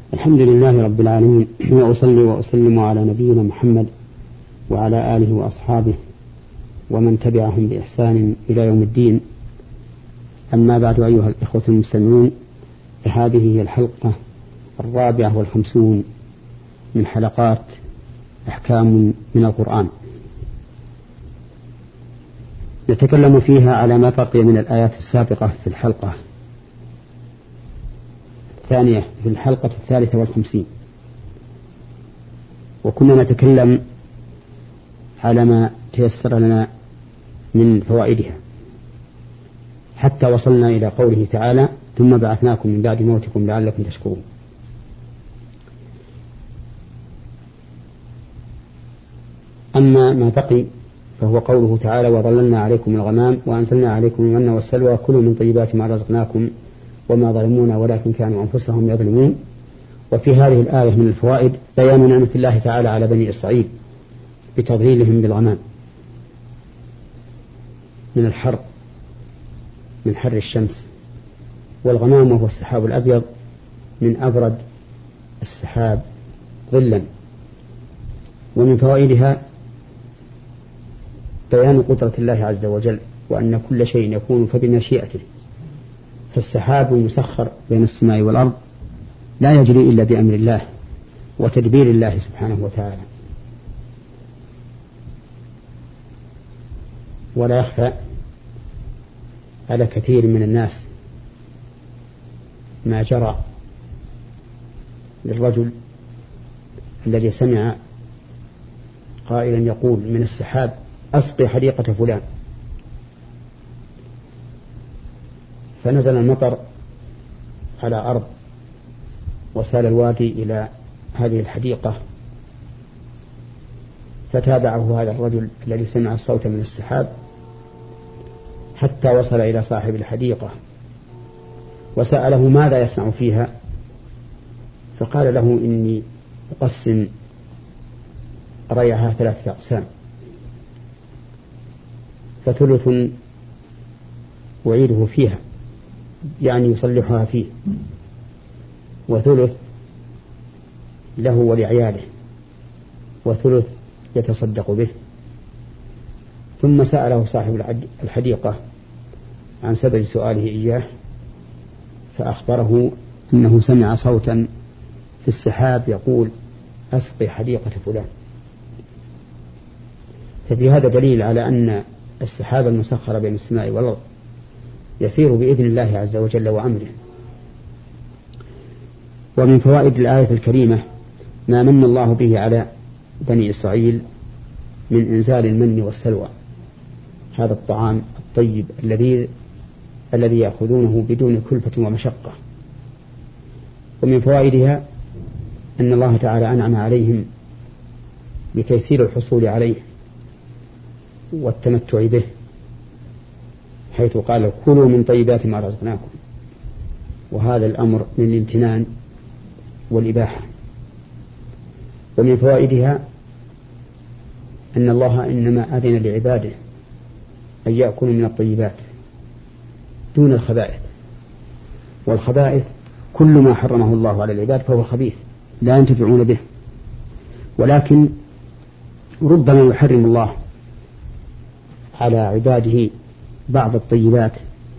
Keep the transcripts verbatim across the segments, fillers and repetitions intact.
الحمد لله رب العالمين، وأصلي وأسلم على نبينا محمد وعلى آله وأصحابه ومن تبعهم بإحسان إلى يوم الدين. أما بعد، أيها الإخوة المستمعون، فهذه هي الحلقة الرابعة والخمسون من حلقات أحكام من القرآن، نتكلم فيها على ما بقي من الآيات السابقة في الحلقة الثانية في الحلقة الثالثة والخمسين، وكنا نتكلم على ما تيسر لنا من فوائدها حتى وصلنا إلى قوله تعالى: ثم بعثناكم من بعد موتكم لعلكم تشكرون. أما ما بقي فهو قوله تعالى: وظللنا عليكم الغمام وأنزلنا عليكم المن والسلوى كلوا من طيبات ما رزقناكم وما ظلمونا ولكن كانوا أنفسهم يظلمون. وفي هذه الآية من الفوائد بيان نعمة الله تعالى على بني إسرائيل بتظليلهم بالغمام من الحر من حر الشمس، والغمام وهو السحاب الأبيض من أبرد السحاب ظلا. ومن فوائدها بيان قدرة الله عز وجل، وأن كل شيء يكون فبمشيئته، فالسحاب المسخر بين السماء والأرض لا يجري إلا بأمر الله وتدبير الله سبحانه وتعالى. ولا يخفى على كثير من الناس ما جرى للرجل الذي سمع قائلا يقول من السحاب: أسقي حديقة فلان، فنزل المطر على أرض وسال الوادي إلى هذه الحديقة، فتابعه هذا الرجل الذي سمع الصوت من السحاب حتى وصل إلى صاحب الحديقة وسأله ماذا يصنع فيها، فقال له: إني أقسم ريعها ثلاثة أقسام، فثلث أعيده فيها يعني يصلحها فيه، وثلث له ولعياله، وثلث يتصدق به. ثم سأله صاحب الحديقة عن سبب سؤاله إياه، فأخبره أنه سمع صوتا في السحاب يقول: أسقي حديقة فلان. ففي هذا دليل على أن السحاب المسخر بين السماء والأرض يسير بإذن الله عز وجل وأمره. ومن فوائد الآية الكريمة ما من الله به على بني إسرائيل من إنزال المن والسلوى، هذا الطعام الطيب الذي الذي يأخذونه بدون كلفة ومشقة. ومن فوائدها أن الله تعالى أنعم عليهم بتيسير الحصول عليه والتمتع به، حيث قال: كلوا من طيبات ما رزقناكم، وهذا الأمر من الامتنان والإباحة. ومن فوائدها أن الله إنما أذن لعباده أن يأكلوا من الطيبات دون الخبائث، والخبائث كل ما حرمه الله على العباد فهو خبيث لا ينتفعون به، ولكن ربما يحرم الله على عباده بعض الطيبات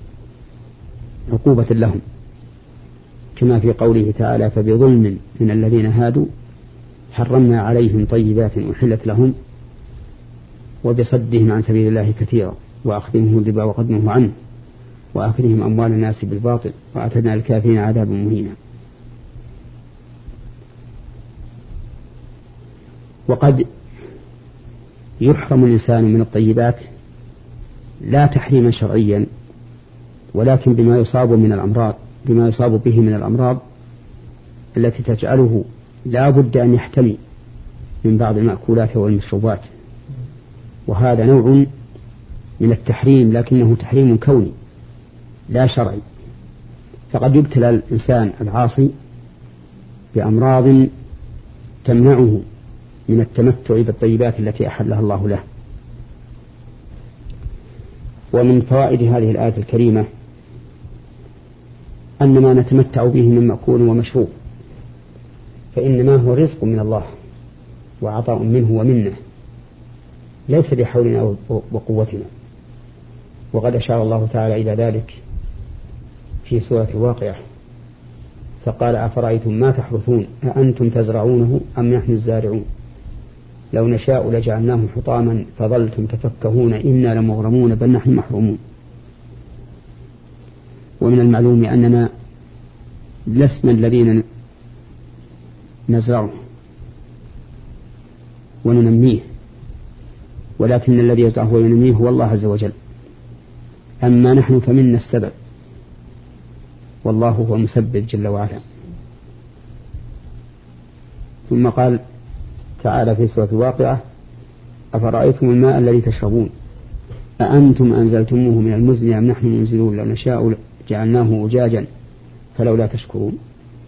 عقوبة لهم، كما في قوله تعالى: فبظلم من الذين هادوا حرمنا عليهم طيبات أحلت لهم وبصدهم عن سبيل الله كثيرا وأخذهم الربا وقد نهوا عنه وأخذهم أموال الناس بالباطل وأعتدنا للكافرين عذابا مهينا. وقد يحرم الإنسان من الطيبات لا تحريما شرعيا، ولكن بما يصاب من الأمراض بما يصاب به من الأمراض التي تجعله لا بد أن يحتمي من بعض المأكولات والمشروبات، وهذا نوع من التحريم لكنه تحريم كوني لا شرعي. فقد يبتلى الإنسان العاصي بأمراض تمنعه من التمتع بالطيبات التي أحلها الله له. ومن فوائد هذه الآية الكريمة أن ما نتمتع به من مأكول ومشروب فإنما هو رزق من الله وعطاء منه ومنه، ليس بحولنا وقوتنا. وقد أشار الله تعالى إلى ذلك في سورة الواقعة فقال: أفرأيتم ما تحرثون أأنتم تزرعونه أم نحن الزارعون لو نشاء لجعلناه حطاما فظلتم تفكهون إنا لمغرمون بل نحن محرومون. ومن المعلوم أننا لسنا الذين نزرعه وننميه، ولكن الذي يزرعه وينميه هو الله عز وجل. أما نحن فمنا السبب والله هو المسبب جل وعلا. ثم قال تعالى في سورة الواقعة: أفرأيتم الماء الذي تشربون أأنتم أنزلتموه من المزن أم نحن المنزلون لو نشاء جعلناه أجاجا فلولا تشكرون.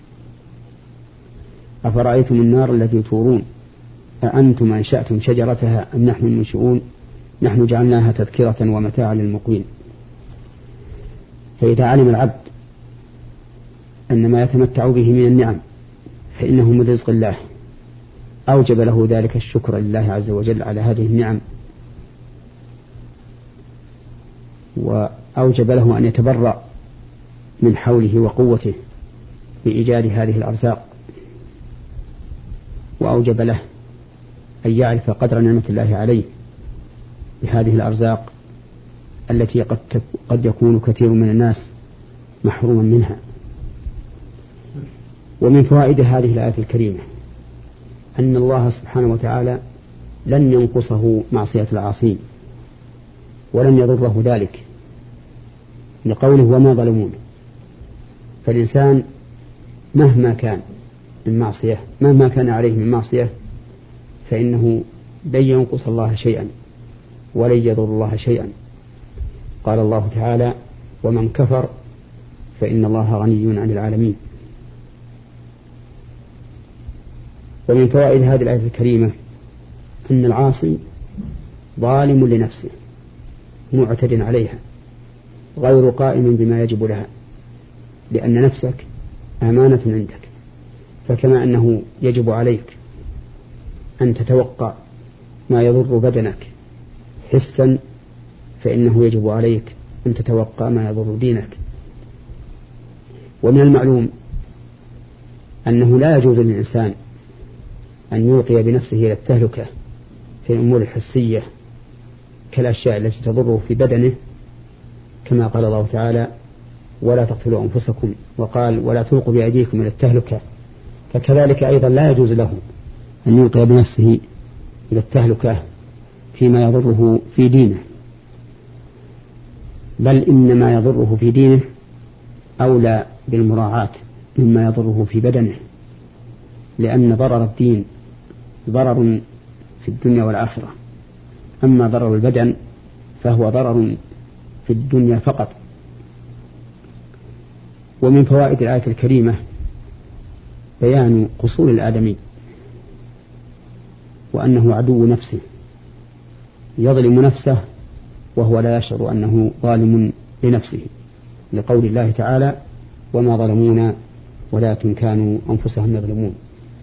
أفرأيتم النار التي تورون أأنتم أنشأتم شجرتها أم نحن المنشئون نحن جعلناها تذكرة ومتاعا للمقوين. فإذا علم العبد أن ما يتمتع به من النعم فإنه من رزق الله أوجب له ذلك الشكر لله عز وجل على هذه النعم، وأوجب له أن يتبرأ من حوله وقوته بإيجاد هذه الأرزاق، وأوجب له أن يعرف قدر نعمة الله عليه بهذه الأرزاق التي قد قد يكون كثير من الناس محروما منها. ومن فوائد هذه الآية الكريمة أن الله سبحانه وتعالى لن ينقصه معصية العاصين ولن يضره ذلك، لقوله وما ظلمون. فالإنسان مهما كان من معصية مهما كان عليه من معصية فإنه لن ينقص الله شيئا ولن يضر الله شيئا. قال الله تعالى: ومن كفر فإن الله غني عن العالمين. ومن فوائد هذه الآية الكريمة أن العاصي ظالم لنفسه معتد عليها غير قائم بما يجب لها، لأن نفسك أمانة عندك، فكما أنه يجب عليك أن تتوقع ما يضر بدنك حسا فإنه يجب عليك أن تتوقع ما يضر دينك. ومن المعلوم أنه لا يجوز للإنسان أن يلقي بنفسه إلى التهلكة في الأمور الحسية كالأشياء التي تضره في بدنه، كما قال الله تعالى: ولا تقتلوا أنفسكم، وقال: ولا تلقوا بأيديكم إلى التهلكة. فكذلك أيضا لا يجوز له أن يلقي بنفسه إلى التهلكة فيما يضره في دينه، بل إنما يضره في دينه أولى بالمراعاة مما يضره في بدنه، لأن ضرر الدين ضرر في الدنيا والآخرة، أما ضرر البدن فهو ضرر في الدنيا فقط. ومن فوائد الآية الكريمة بيان قصور الآدمي وأنه عدو نفسه يظلم نفسه وهو لا يشعر أنه ظالم لنفسه، لقول الله تعالى: وما ظلمونا ولكن كانوا أنفسهم يظلمون.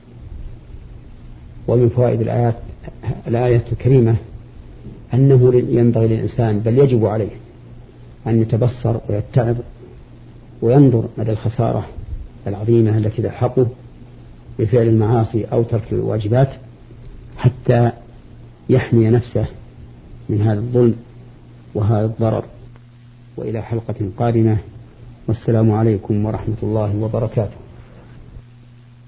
ومن فوائد الآيات الآية الكريمة أنه ينبغي للإنسان بل يجب عليه أن يتبصر ويتعظ وينظر مدى الخسارة العظيمة التي تلحقه بفعل المعاصي أو ترك الواجبات حتى يحمي نفسه من هذا الظلم وهذا الضرر. وإلى حلقة قادمة، والسلام عليكم ورحمة الله وبركاته.